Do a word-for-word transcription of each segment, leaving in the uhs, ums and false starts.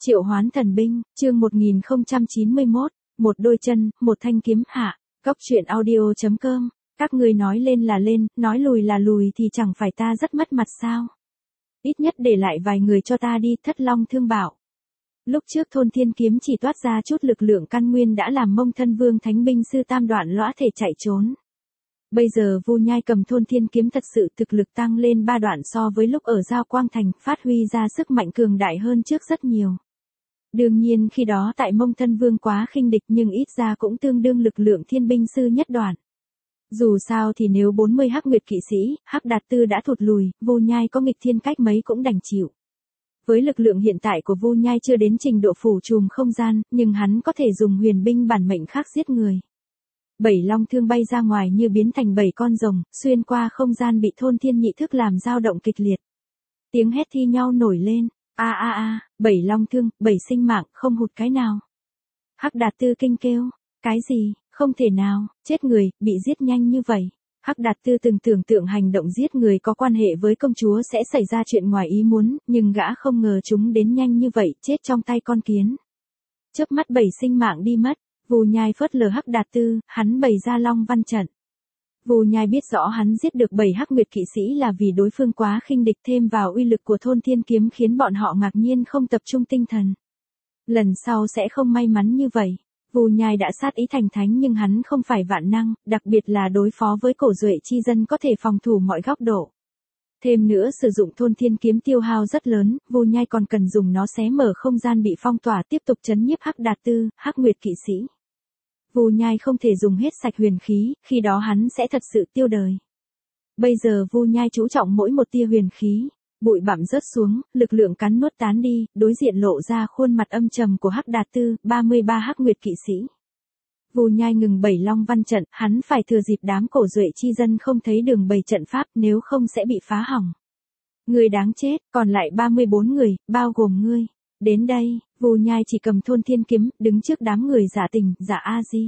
Triệu Hoán Thần Binh, chương một nghìn không trăm chín mươi mốt, một đôi chân, một thanh kiếm hạ, Cốc truyện audio chấm com, các ngươi nói lên là lên, nói lùi là lùi thì chẳng phải ta rất mất mặt sao? Ít nhất để lại vài người cho ta đi, Thất Long Thương bảo. Lúc trước thôn thiên kiếm chỉ toát ra chút lực lượng căn nguyên đã làm Mông Thân Vương Thánh Binh Sư tam đoạn lõa thể chạy trốn. Bây giờ Vu Nhai cầm thôn thiên kiếm thật sự thực lực tăng lên ba đoạn so với lúc ở Giao Quang Thành, phát huy ra sức mạnh cường đại hơn trước rất nhiều. Đương nhiên khi đó tại Mông Thân Vương quá khinh địch nhưng ít ra cũng tương đương lực lượng thiên binh sư nhất đoạn. Dù sao thì nếu bốn mươi hắc nguyệt kỵ sĩ, Hắc Đạt Tư đã thụt lùi, Vu Nhai có nghịch thiên cách mấy cũng đành chịu. Với lực lượng hiện tại của Vu Nhai chưa đến trình độ phủ trùm không gian, nhưng hắn có thể dùng huyền binh bản mệnh khác giết người. Bảy long thương bay ra ngoài như biến thành bảy con rồng, xuyên qua không gian bị thôn thiên nhị thức làm dao động kịch liệt. Tiếng hét thi nhau nổi lên, a a a, bảy long thương, bảy sinh mạng, không hụt cái nào. Hắc Đạt Tư kinh kêu, cái gì, không thể nào, chết người, bị giết nhanh như vậy. Hắc Đạt Tư từng tưởng tượng hành động giết người có quan hệ với công chúa sẽ xảy ra chuyện ngoài ý muốn, nhưng gã không ngờ chúng đến nhanh như vậy, chết trong tay con kiến. Chớp mắt bảy sinh mạng đi mất. Vu Nhai phớt lờ Hắc Đạt Tư, hắn bày ra Long Văn trận. Vu Nhai biết rõ hắn giết được bảy hắc nguyệt kỵ sĩ là vì đối phương quá khinh địch, thêm vào uy lực của thôn thiên kiếm khiến bọn họ ngạc nhiên không tập trung tinh thần. Lần sau sẽ không may mắn như vậy. Vu Nhai đã sát ý thành thánh nhưng hắn không phải vạn năng, đặc biệt là đối phó với cổ duệ chi dân có thể phòng thủ mọi góc độ. Thêm nữa sử dụng thôn thiên kiếm tiêu hao rất lớn, Vu Nhai còn cần dùng nó xé mở không gian bị phong tỏa tiếp tục trấn nhiếp Hắc Đạt Tư, hắc nguyệt kỵ sĩ. Vu Nhai không thể dùng hết sạch huyền khí, khi đó hắn sẽ thật sự tiêu đời. Bây giờ Vu Nhai chú trọng mỗi một tia huyền khí, bụi bặm rớt xuống, lực lượng cắn nuốt tán đi, đối diện lộ ra khuôn mặt âm trầm của Hắc Đạt Tư, ba mươi ba hắc nguyệt kỵ sĩ. Vu Nhai ngừng bảy long văn trận, hắn phải thừa dịp đám cổ duệ chi dân không thấy đường bày trận pháp, nếu không sẽ bị phá hỏng. Người đáng chết, còn lại ba mươi bốn người, bao gồm ngươi. Đến đây, Vu Nhai chỉ cầm thôn thiên kiếm, đứng trước đám người giả tình, giả A-di.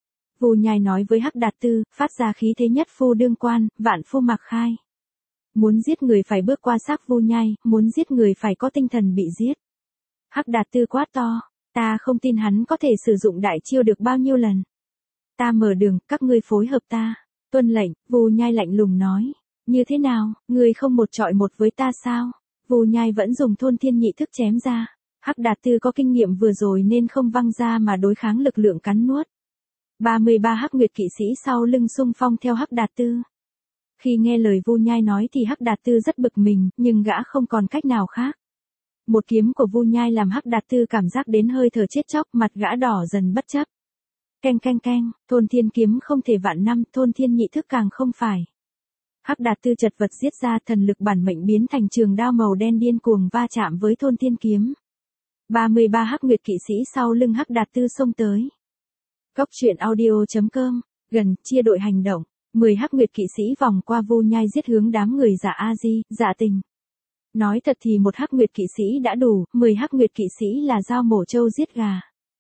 Vu Nhai nói với Hắc Đạt Tư, phát ra khí thế nhất phu đương quan, vạn phu mặc khai. Muốn giết người phải bước qua xác Vu Nhai, muốn giết người phải có tinh thần bị giết. Hắc Đạt Tư quát to, ta không tin hắn có thể sử dụng đại chiêu được bao nhiêu lần. Ta mở đường, các ngươi phối hợp ta. Tuân lệnh, Vu Nhai lạnh lùng nói. Như thế nào, ngươi không một trọi một với ta sao? Vu Nhai vẫn dùng thôn thiên nhị thức chém ra. Hắc Đạt Tư có kinh nghiệm vừa rồi nên không văng ra mà đối kháng lực lượng cắn nuốt. ba mươi ba hắc nguyệt kỵ sĩ sau lưng xung phong theo Hắc Đạt Tư. Khi nghe lời Vu Nhai nói thì Hắc Đạt Tư rất bực mình, nhưng gã không còn cách nào khác. Một kiếm của Vu Nhai làm Hắc Đạt Tư cảm giác đến hơi thở chết chóc, mặt gã đỏ dần bất chấp. Keng keng keng, thôn thiên kiếm không thể vạn năm, thôn thiên nhị thức càng không phải. Hắc Đạt Tư chật vật giết ra, thần lực bản mệnh biến thành trường đao màu đen điên cuồng va chạm với thôn thiên kiếm. ba mươi ba hắc nguyệt kỵ sĩ sau lưng Hắc Đạt Tư xông tới. Cốc truyện audio chấm com, gần, chia đội hành động, mười hắc nguyệt kỵ sĩ vòng qua Vu Nhai giết hướng đám người giả A-di, giả tình. Nói thật thì một hắc nguyệt kỵ sĩ đã đủ, mười hắc nguyệt kỵ sĩ là dao mổ trâu giết gà.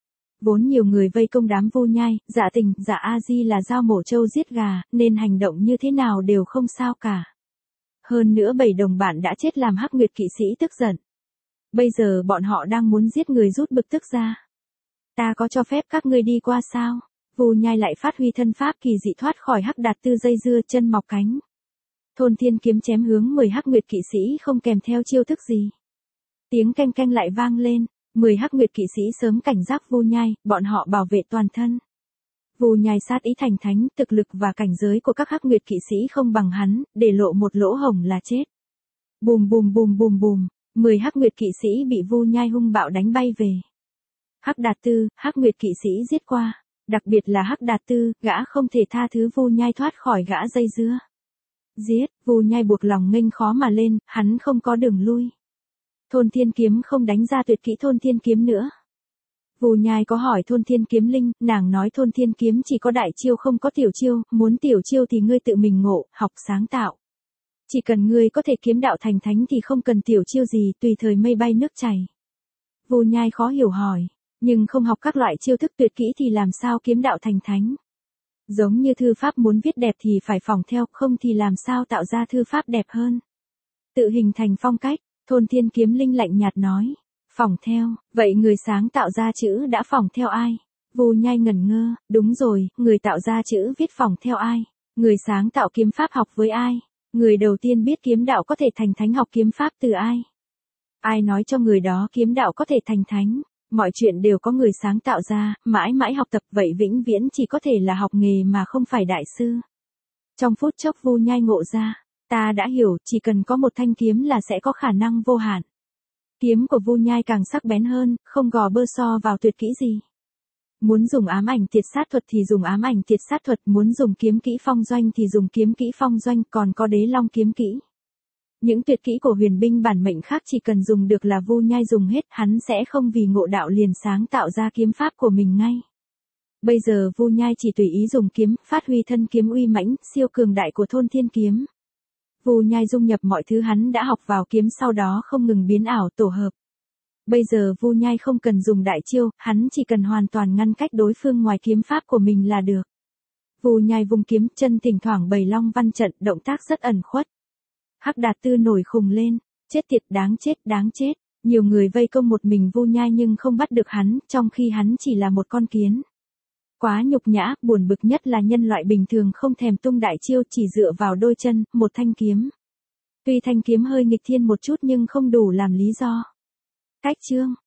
Vốn nhiều người vây công đám Vu Nhai, giả tình, giả A-di là dao mổ trâu giết gà, nên hành động như thế nào đều không sao cả. Hơn nữa bảy đồng bạn đã chết làm hắc nguyệt kỵ sĩ tức giận. Bây giờ bọn họ đang muốn giết người rút bực tức ra. Ta có cho phép các ngươi đi qua sao? Vu Nhai lại phát huy thân pháp kỳ dị thoát khỏi Hắc Đạt Tư dây dưa, chân mọc cánh. Thôn thiên kiếm chém hướng mười hắc nguyệt kỵ sĩ không kèm theo chiêu thức gì. Tiếng canh canh lại vang lên, mười hắc nguyệt kỵ sĩ sớm cảnh giác Vu Nhai, bọn họ bảo vệ toàn thân. Vu Nhai sát ý thành thánh, thực lực và cảnh giới của các hắc nguyệt kỵ sĩ không bằng hắn, để lộ một lỗ hổng là chết. Bùm bùm bùm bùm bùm, mười hắc nguyệt kỵ sĩ bị Vu Nhai hung bạo đánh bay về. Hắc Đạt Tư, hắc nguyệt kỵ sĩ giết qua, đặc biệt là Hắc Đạt Tư, gã không thể tha thứ Vu Nhai thoát khỏi gã dây dưa. Giết, Vu Nhai buộc lòng nghênh khó mà lên, hắn không có đường lui. Thôn thiên kiếm không đánh ra tuyệt kỹ thôn thiên kiếm nữa. Vu Nhai có hỏi thôn thiên kiếm linh, nàng nói thôn thiên kiếm chỉ có đại chiêu không có tiểu chiêu, muốn tiểu chiêu thì ngươi tự mình ngộ, học sáng tạo. Chỉ cần ngươi có thể kiếm đạo thành thánh thì không cần tiểu chiêu gì, tùy thời mây bay nước chảy. Vu Nhai khó hiểu hỏi, nhưng không học các loại chiêu thức tuyệt kỹ thì làm sao kiếm đạo thành thánh? Giống như thư pháp muốn viết đẹp thì phải phỏng theo, không thì làm sao tạo ra thư pháp đẹp hơn? Tự hình thành phong cách, thôn thiên kiếm linh lạnh nhạt nói. Phỏng theo, vậy người sáng tạo ra chữ đã phỏng theo ai? Vu Nhai ngẩn ngơ, đúng rồi, người tạo ra chữ viết phỏng theo ai? Người sáng tạo kiếm pháp học với ai? Người đầu tiên biết kiếm đạo có thể thành thánh học kiếm pháp từ ai? Ai nói cho người đó kiếm đạo có thể thành thánh? Mọi chuyện đều có người sáng tạo ra, mãi mãi học tập vậy vĩnh viễn chỉ có thể là học nghề mà không phải đại sư. Trong phút chốc Vu Nhai ngộ ra, ta đã hiểu, chỉ cần có một thanh kiếm là sẽ có khả năng vô hạn. Kiếm của Vu Nhai càng sắc bén hơn, không gò bơ so vào tuyệt kỹ gì. Muốn dùng ám ảnh tiệt sát thuật thì dùng ám ảnh tiệt sát thuật, muốn dùng kiếm kỹ phong doanh thì dùng kiếm kỹ phong doanh, còn có đế long kiếm kỹ. Những tuyệt kỹ của huyền binh bản mệnh khác chỉ cần dùng được là Vu Nhai dùng hết, hắn sẽ không vì ngộ đạo liền sáng tạo ra kiếm pháp của mình ngay. Bây giờ Vu Nhai chỉ tùy ý dùng kiếm, phát huy thân kiếm uy mãnh, siêu cường đại của thôn thiên kiếm. Vu Nhai dung nhập mọi thứ hắn đã học vào kiếm, sau đó không ngừng biến ảo tổ hợp. Bây giờ Vu Nhai không cần dùng đại chiêu, hắn chỉ cần hoàn toàn ngăn cách đối phương ngoài kiếm pháp của mình là được. Vu Nhai vung kiếm, chân thỉnh thoảng bày long văn trận, động tác rất ẩn khuất. Hắc Đạt Tư nổi khùng lên, chết tiệt, đáng chết, đáng chết. Nhiều người vây công một mình Vu Nhai nhưng không bắt được hắn, trong khi hắn chỉ là một con kiến. Quá nhục nhã, buồn bực nhất là nhân loại bình thường không thèm tung đại chiêu, chỉ dựa vào đôi chân, một thanh kiếm. Tuy thanh kiếm hơi nghịch thiên một chút nhưng không đủ làm lý do. Cách chương